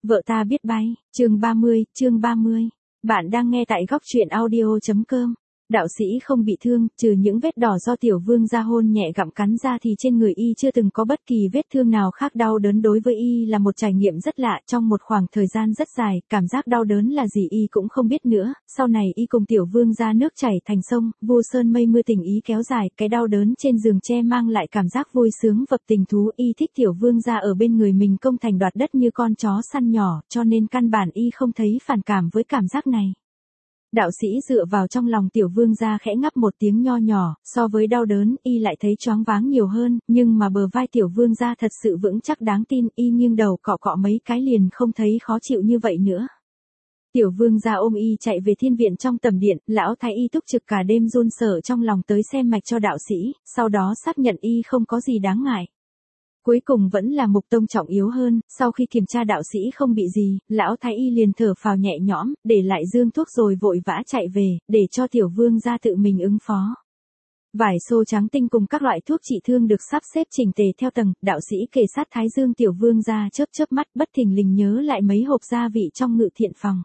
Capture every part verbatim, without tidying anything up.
Vợ ta biết bay, chương ba mươi, chương ba mươi. Bạn đang nghe tại góc truyện audio chấm com. Đạo sĩ không bị thương, trừ những vết đỏ do tiểu vương gia hôn nhẹ gặm cắn ra thì trên người y chưa từng có bất kỳ vết thương nào khác. Đau đớn đối với y là một trải nghiệm rất lạ, trong một khoảng thời gian rất dài, cảm giác đau đớn là gì y cũng không biết nữa. Sau này y cùng tiểu vương gia nước chảy thành sông, vu sơn mây mưa tình ý kéo dài, cái đau đớn trên giường tre mang lại cảm giác vui sướng vập tình thú. Y thích tiểu vương gia ở bên người mình công thành đoạt đất như con chó săn nhỏ, cho nên căn bản y không thấy phản cảm với cảm giác này. Đạo sĩ dựa vào trong lòng tiểu vương gia khẽ ngắp một tiếng nho nhỏ, so với đau đớn, y lại thấy choáng váng nhiều hơn, nhưng mà bờ vai tiểu vương gia thật sự vững chắc đáng tin, y nghiêng đầu cọ cọ mấy cái liền không thấy khó chịu như vậy nữa. Tiểu vương gia ôm y chạy về thiên viện trong tầm điện, lão thái y túc trực cả đêm run sợ trong lòng tới xem mạch cho đạo sĩ, sau đó xác nhận y không có gì đáng ngại. Cuối cùng vẫn là Mục Tông trọng yếu hơn, sau khi kiểm tra đạo sĩ không bị gì, lão thái y liền thở phào nhẹ nhõm, để lại dương thuốc rồi vội vã chạy về, để cho tiểu vương gia tự mình ứng phó. Vải xô trắng tinh cùng các loại thuốc trị thương được sắp xếp chỉnh tề theo tầng, đạo sĩ kề sát thái dương tiểu vương gia chớp chớp mắt bất thình lình nhớ lại mấy hộp gia vị trong ngự thiện phòng.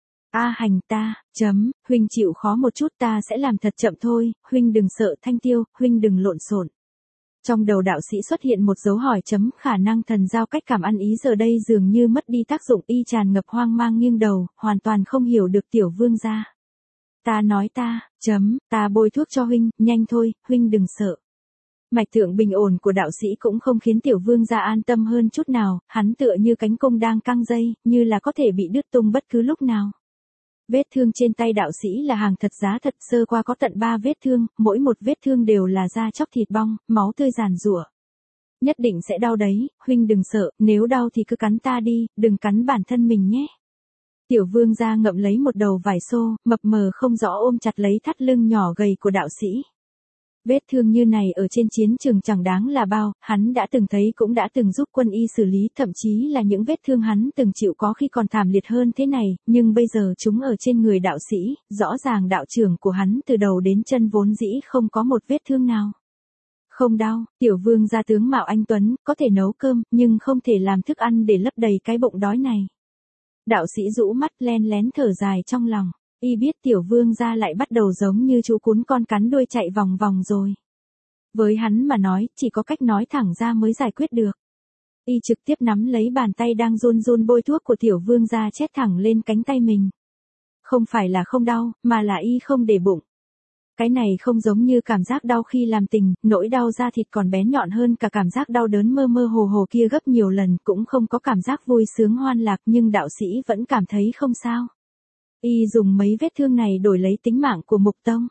A hành ta, chấm, huynh chịu khó một chút ta sẽ làm thật chậm thôi, huynh đừng sợ Thanh Tiêu, huynh đừng lộn xộn. Trong đầu đạo sĩ xuất hiện một dấu hỏi chấm, khả năng thần giao cách cảm ăn ý giờ đây dường như mất đi tác dụng, y tràn ngập hoang mang nghiêng đầu, hoàn toàn không hiểu được tiểu vương gia. Ta nói ta, chấm, ta bôi thuốc cho huynh, nhanh thôi, huynh đừng sợ. Mạch tượng bình ổn của đạo sĩ cũng không khiến tiểu vương gia an tâm hơn chút nào, hắn tựa như cánh cung đang căng dây, như là có thể bị đứt tung bất cứ lúc nào. Vết thương trên tay đạo sĩ là hàng thật giá thật, sơ qua có tận ba vết thương, mỗi một vết thương đều là da chóc thịt bong, máu tươi giàn giụa. Nhất định sẽ đau đấy, huynh đừng sợ, nếu đau thì cứ cắn ta đi, đừng cắn bản thân mình nhé. Tiểu vương gia ngậm lấy một đầu vải xô, mập mờ không rõ ôm chặt lấy thắt lưng nhỏ gầy của đạo sĩ. Vết thương như này ở trên chiến trường chẳng đáng là bao, hắn đã từng thấy cũng đã từng giúp quân y xử lý, thậm chí là những vết thương hắn từng chịu có khi còn thảm liệt hơn thế này, nhưng bây giờ chúng ở trên người đạo sĩ, rõ ràng đạo trưởng của hắn từ đầu đến chân vốn dĩ không có một vết thương nào. Không đau, tiểu vương gia tướng mạo anh tuấn, có thể nấu cơm, nhưng không thể làm thức ăn để lấp đầy cái bụng đói này. Đạo sĩ rũ mắt len lén thở dài trong lòng. Y biết tiểu vương gia lại bắt đầu giống như chú cún con cắn đuôi chạy vòng vòng rồi. Với hắn mà nói, chỉ có cách nói thẳng ra mới giải quyết được. Y trực tiếp nắm lấy bàn tay đang run run bôi thuốc của tiểu vương gia chét thẳng lên cánh tay mình. Không phải là không đau, mà là y không để bụng. Cái này không giống như cảm giác đau khi làm tình, nỗi đau da thịt còn bén nhọn hơn cả cảm giác đau đớn mơ mơ hồ hồ kia gấp nhiều lần, cũng không có cảm giác vui sướng hoan lạc, nhưng đạo sĩ vẫn cảm thấy không sao. Y dùng mấy vết thương này đổi lấy tính mạng của Mục Tông.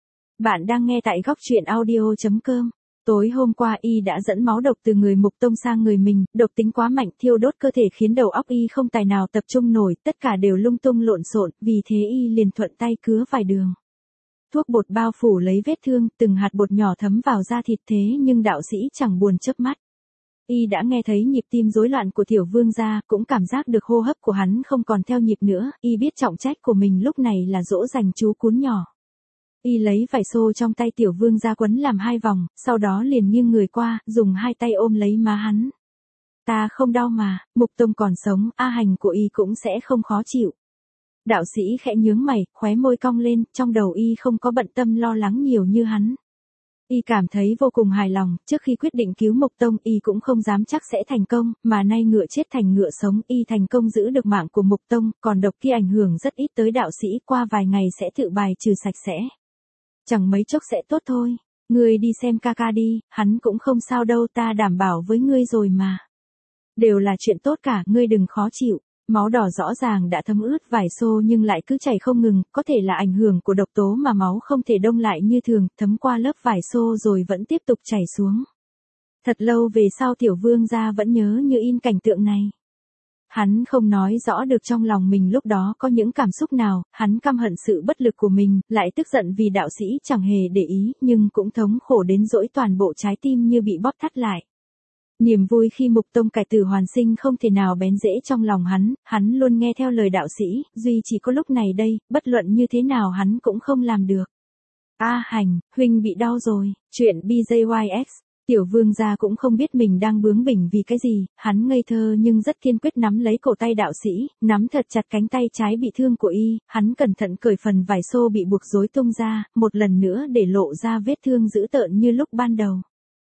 Bạn đang nghe tại góc truyện audio chấm com. Tối hôm qua y đã dẫn máu độc từ người Mục Tông sang người mình, độc tính quá mạnh thiêu đốt cơ thể khiến đầu óc y không tài nào tập trung nổi, tất cả đều lung tung lộn xộn, vì thế y liền thuận tay cứa vài đường. Thuốc bột bao phủ lấy vết thương, từng hạt bột nhỏ thấm vào da thịt, thế nhưng đạo sĩ chẳng buồn chớp mắt. Y đã nghe thấy nhịp tim rối loạn của tiểu vương gia, cũng cảm giác được hô hấp của hắn không còn theo nhịp nữa, y biết trọng trách của mình lúc này là dỗ dành chú cún nhỏ. Y lấy vải xô trong tay tiểu vương gia quấn làm hai vòng, sau đó liền nghiêng người qua, dùng hai tay ôm lấy má hắn. Ta không đau mà, Mục Tông còn sống, A hành của y cũng sẽ không khó chịu. Đạo sĩ khẽ nhướng mày, khóe môi cong lên, trong đầu y không có bận tâm lo lắng nhiều như hắn. Y cảm thấy vô cùng hài lòng, trước khi quyết định cứu Mục Tông y cũng không dám chắc sẽ thành công, mà nay ngựa chết thành ngựa sống, y thành công giữ được mạng của Mục Tông, còn độc kia ảnh hưởng rất ít tới đạo sĩ, qua vài ngày sẽ tự bài trừ sạch sẽ. Chẳng mấy chốc sẽ tốt thôi, ngươi đi xem ca ca đi, hắn cũng không sao đâu, ta đảm bảo với ngươi rồi mà. Đều là chuyện tốt cả, ngươi đừng khó chịu. Máu đỏ rõ ràng đã thấm ướt vải xô nhưng lại cứ chảy không ngừng, có thể là ảnh hưởng của độc tố mà máu không thể đông lại như thường, thấm qua lớp vải xô rồi vẫn tiếp tục chảy xuống. Thật lâu về sau tiểu vương gia vẫn nhớ như in cảnh tượng này. Hắn không nói rõ được trong lòng mình lúc đó có những cảm xúc nào, hắn căm hận sự bất lực của mình, lại tức giận vì đạo sĩ chẳng hề để ý, nhưng cũng thống khổ đến dỗi toàn bộ trái tim như bị bóp thắt lại. Niềm vui khi Mục Tông cải tử hoàn sinh không thể nào bén rễ trong lòng hắn, hắn luôn nghe theo lời đạo sĩ, duy chỉ có lúc này đây, bất luận như thế nào hắn cũng không làm được. A hành, huynh bị đau rồi, chuyện B J Y X Tiểu vương gia cũng không biết mình đang bướng bỉnh vì cái gì, hắn ngây thơ nhưng rất kiên quyết nắm lấy cổ tay đạo sĩ, nắm thật chặt cánh tay trái bị thương của y, hắn cẩn thận cởi phần vải xô bị buộc rối tung ra, một lần nữa để lộ ra vết thương dữ tợn như lúc ban đầu.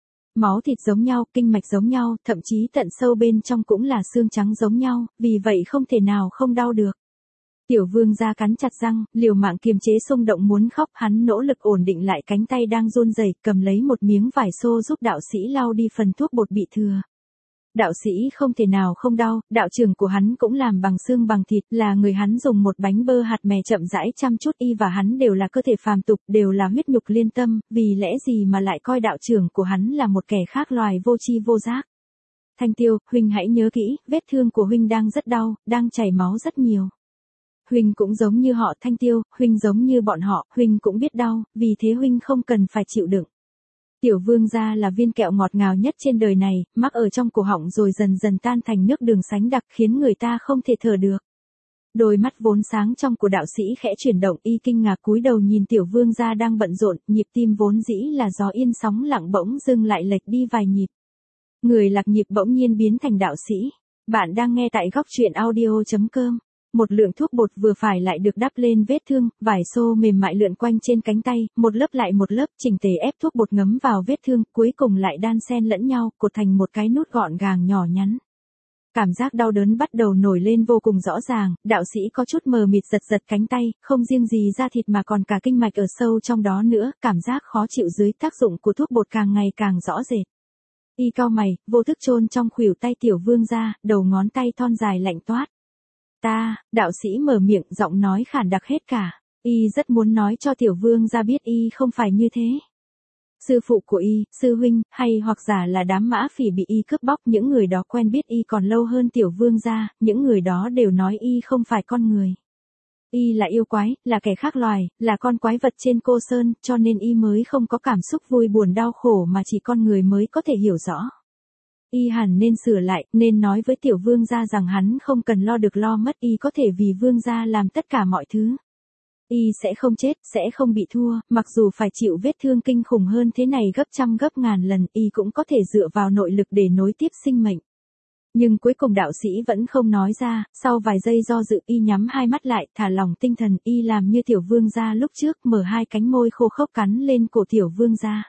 Máu thịt giống nhau, kinh mạch giống nhau, thậm chí tận sâu bên trong cũng là xương trắng giống nhau, vì vậy không thể nào không đau được. Tiểu vương gia cắn chặt răng, liều mạng kiềm chế xung động muốn khóc, hắn nỗ lực ổn định lại cánh tay đang run rẩy, cầm lấy một miếng vải xô giúp đạo sĩ lau đi phần thuốc bột bị thừa. Đạo sĩ không thể nào không đau, đạo trưởng của hắn cũng làm bằng xương bằng thịt, là người hắn dùng một bánh bơ hạt mè chậm rãi chăm chút, y và hắn đều là cơ thể phàm tục, đều là huyết nhục liên tâm, vì lẽ gì mà lại coi đạo trưởng của hắn là một kẻ khác loài vô tri vô giác. Thanh Tiêu, huynh hãy nhớ kỹ, vết thương của huynh đang rất đau, đang chảy máu rất nhiều. Huynh cũng giống như họ. Thanh Tiêu, huynh giống như bọn họ, huynh cũng biết đau, vì thế huynh không cần phải chịu đựng. Tiểu vương gia là viên kẹo ngọt ngào nhất trên đời này, mắc ở trong cổ họng rồi dần dần tan thành nước đường sánh đặc khiến người ta không thể thở được. Đôi mắt vốn sáng trong của đạo sĩ khẽ chuyển động, y kinh ngạc cúi đầu nhìn tiểu vương gia đang bận rộn, nhịp tim vốn dĩ là gió yên sóng lặng bỗng dưng lại lệch đi vài nhịp. Người lạc nhịp bỗng nhiên biến thành đạo sĩ. Bạn đang nghe tại góc truyện audio chấm com. Một lượng thuốc bột vừa phải lại được đắp lên vết thương, vải xô mềm mại lượn quanh trên cánh tay, một lớp lại một lớp chỉnh tề ép thuốc bột ngấm vào vết thương, cuối cùng lại đan xen lẫn nhau, cột thành một cái nút gọn gàng nhỏ nhắn. Cảm giác đau đớn bắt đầu nổi lên vô cùng rõ ràng, đạo sĩ có chút mờ mịt giật giật cánh tay, không riêng gì da thịt mà còn cả kinh mạch ở sâu trong đó nữa, cảm giác khó chịu dưới tác dụng của thuốc bột càng ngày càng rõ rệt. Y cau mày, vô thức chôn trong khuỷu tay tiểu vương ra, đầu ngón tay thon dài lạnh toát. Ta, đạo sĩ mở miệng, giọng nói khản đặc hết cả. Y rất muốn nói cho tiểu vương ra biết y không phải như thế. Sư phụ của y, sư huynh, hay hoặc giả là đám mã phỉ bị y cướp bóc, những người đó quen biết y còn lâu hơn tiểu vương ra, những người đó đều nói y không phải con người. Y là yêu quái, là kẻ khác loài, là con quái vật trên cô sơn, cho nên y mới không có cảm xúc vui buồn đau khổ mà chỉ con người mới có thể hiểu rõ. Y hẳn nên sửa lại, nên nói với tiểu vương gia rằng hắn không cần lo được lo mất, y có thể vì vương gia làm tất cả mọi thứ. Y sẽ không chết, sẽ không bị thua, mặc dù phải chịu vết thương kinh khủng hơn thế này gấp trăm gấp ngàn lần, y cũng có thể dựa vào nội lực để nối tiếp sinh mệnh. Nhưng cuối cùng đạo sĩ vẫn không nói ra, sau vài giây do dự y nhắm hai mắt lại, thả lỏng tinh thần, y làm như tiểu vương gia lúc trước, mở hai cánh môi khô khốc cắn lên cổ tiểu vương gia.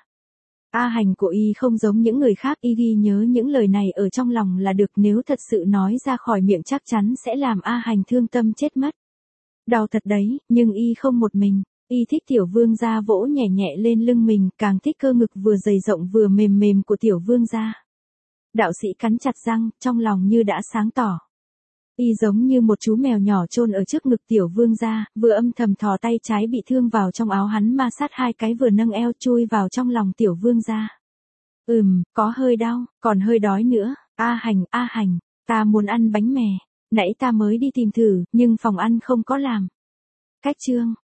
A hành của y không giống những người khác, y ghi nhớ những lời này ở trong lòng là được, nếu thật sự nói ra khỏi miệng chắc chắn sẽ làm A hành thương tâm chết mất. Đau thật đấy, nhưng y không một mình, y thích tiểu vương gia vỗ nhẹ nhẹ lên lưng mình, càng thích cơ ngực vừa dày rộng vừa mềm mềm của tiểu vương gia. Đạo sĩ cắn chặt răng, trong lòng như đã sáng tỏ. Y giống như một chú mèo nhỏ chôn ở trước ngực tiểu vương gia, vừa âm thầm thò tay trái bị thương vào trong áo hắn ma sát hai cái, vừa nâng eo chui vào trong lòng tiểu vương gia. Ừm, có hơi đau, còn hơi đói nữa. A hành, A hành, ta muốn ăn bánh mè. Nãy ta mới đi tìm thử, nhưng phòng ăn không có làm. Cách chương.